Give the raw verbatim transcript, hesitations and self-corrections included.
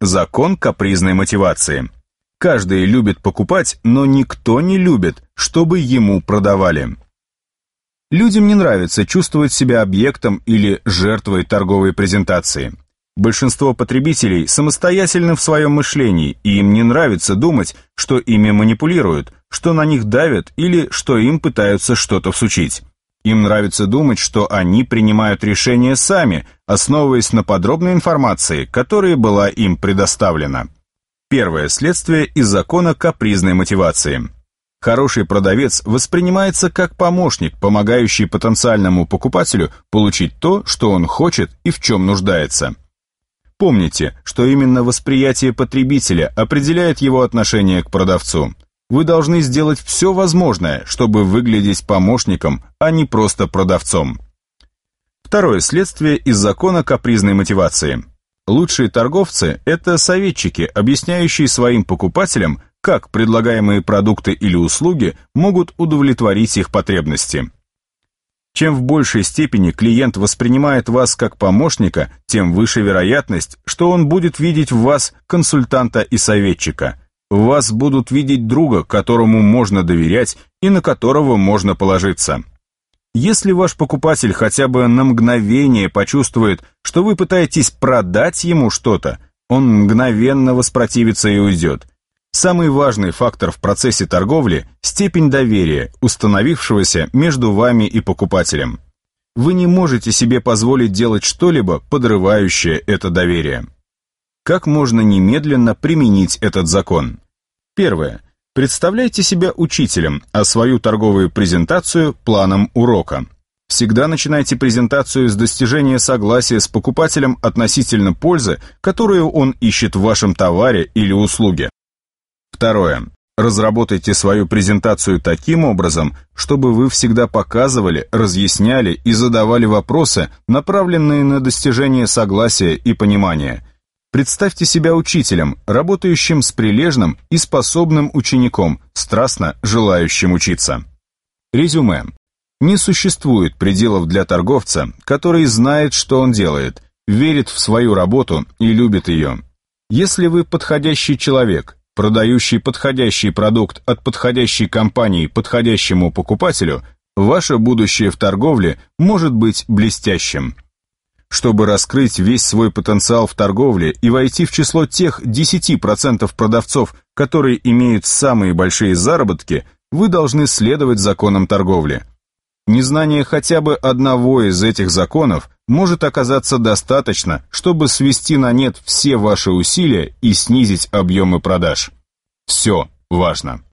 Закон капризной мотивации. Каждый любит покупать, но никто не любит, чтобы ему продавали. Людям не нравится чувствовать себя объектом или жертвой торговой презентации. Большинство потребителей самостоятельны в своем мышлении, и им не нравится думать, что ими манипулируют, что на них давят или что им пытаются что-то всучить. Им нравится думать, что они принимают решения сами, основываясь на подробной информации, которая была им предоставлена. Первое следствие из закона капризной мотивации. Хороший продавец воспринимается как помощник, помогающий потенциальному покупателю получить то, что он хочет и в чем нуждается. Помните, что именно восприятие потребителя определяет его отношение к продавцу. Вы должны сделать все возможное, чтобы выглядеть помощником, а не просто продавцом. Второе следствие из закона капризной мотивации. Лучшие торговцы – это советчики, объясняющие своим покупателям, как предлагаемые продукты или услуги могут удовлетворить их потребности. Чем в большей степени клиент воспринимает вас как помощника, тем выше вероятность, что он будет видеть в вас консультанта и советчика. В вас будут видеть друга, которому можно доверять и на которого можно положиться. Если ваш покупатель хотя бы на мгновение почувствует, что вы пытаетесь продать ему что-то, он мгновенно воспротивится и уйдет. Самый важный фактор в процессе торговли – степень доверия, установившегося между вами и покупателем. Вы не можете себе позволить делать что-либо, подрывающее это доверие. Как можно немедленно применить этот закон? Первое. Представляйте себя учителем, а свою торговую презентацию – планом урока. Всегда начинайте презентацию с достижения согласия с покупателем относительно пользы, которую он ищет в вашем товаре или услуге. Второе. Разработайте свою презентацию таким образом, чтобы вы всегда показывали, разъясняли и задавали вопросы, направленные на достижение согласия и понимания. Представьте себя учителем, работающим с прилежным и способным учеником, страстно желающим учиться. Резюме. Не существует пределов для торговца, который знает, что он делает, верит в свою работу и любит ее. Если вы подходящий человек, продающий подходящий продукт от подходящей компании подходящему покупателю, ваше будущее в торговле может быть блестящим. Чтобы раскрыть весь свой потенциал в торговле и войти в число тех десяти процентов продавцов, которые имеют самые большие заработки, вы должны следовать законам торговли. Незнание хотя бы одного из этих законов может оказаться достаточно, чтобы свести на нет все ваши усилия и снизить объемы продаж. Все важно.